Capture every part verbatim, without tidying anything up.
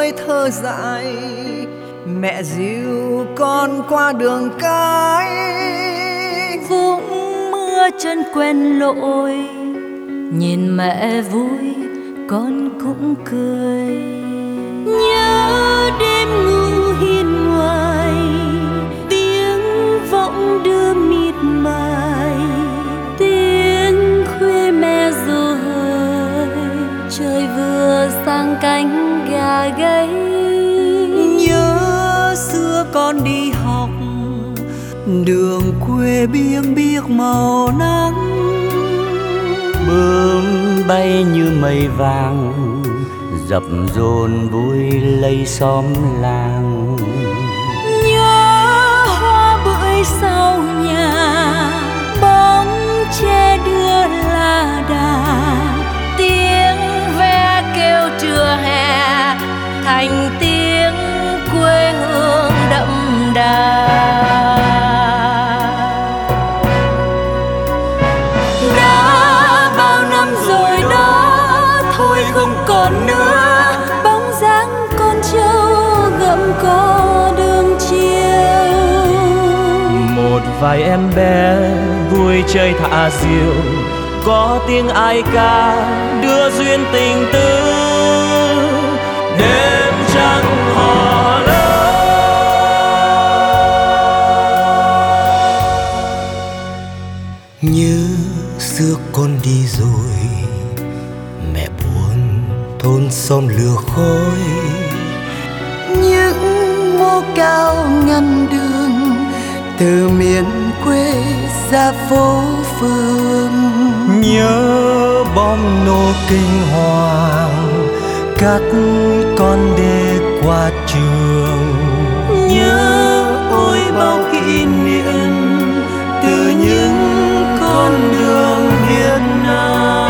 ơi thơ dại, mẹ dìu con qua đường cái. Vũng mưa chân quen lội, nhìn mẹ vui con cũng cười. Nhớ đêm ngủ hiên ngoài, tiếng vọng đưa mịt mài, tiếng khuya mẹ ru hơi, trời vừa sang cánh gà gáy. Nhớ xưa con đi học, đường quê biếng biếc màu nắng, bướm bay như mây vàng, dập dồn vui lây xóm làng. Nhớ hoa bưởi sau nhà, bóng che đưa lá đà, tiếng ve kêu trưa hè thành tiếng quê hương đậm đà. Đã bao năm rồi đó, thôi không còn nữa, bóng dáng con trâu gặm cỏ đường chiều. Một vài em bé vui chơi thả diều, có tiếng ai ca đưa duyên tình tứ. Đêm trăng hò lớn, nhớ xưa con đi rồi, mẹ buồn thôn xóm lửa khói. Những mố cao ngăn đường, từ miền quê ra phố phường. Nhớ bom nô kinh hoàng, cắt con đê qua trường. Nhớ ôi bao kỷ niệm từ những con đường Việt Nam.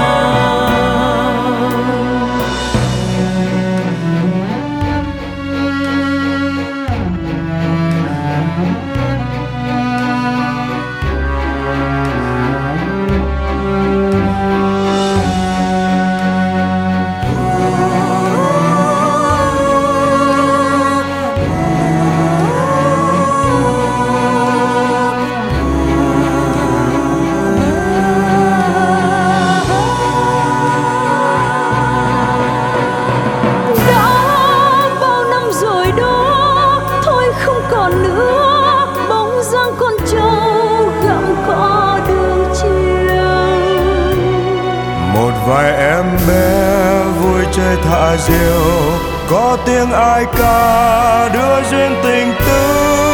Vài em bé vui chơi thả diều, có tiếng ai ca đưa duyên tình tứ.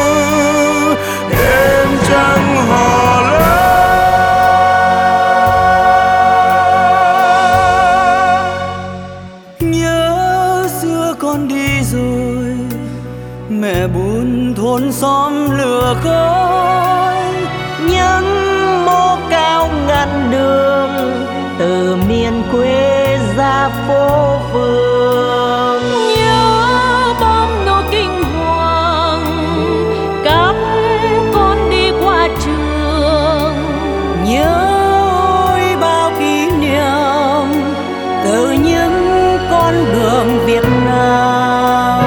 Đêm trăng hò lớn, nhớ xưa con đi rồi, mẹ buồn thôn xóm lửa khói. những mố cao ngăn đường, từ miền quê ra phố phường. Nhớ bom nổ kinh hoàng, các con đi qua trường. Nhớ ôi bao kỷ niệm từ những con đường Việt Nam.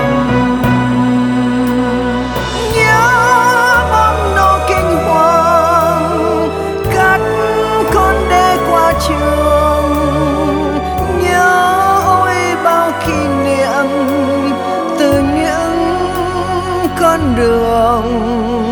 Nhớ bom nổ kinh hoàng, cắt con đê qua trường. Nhớ ôi bao kỷ niệm từ những con đường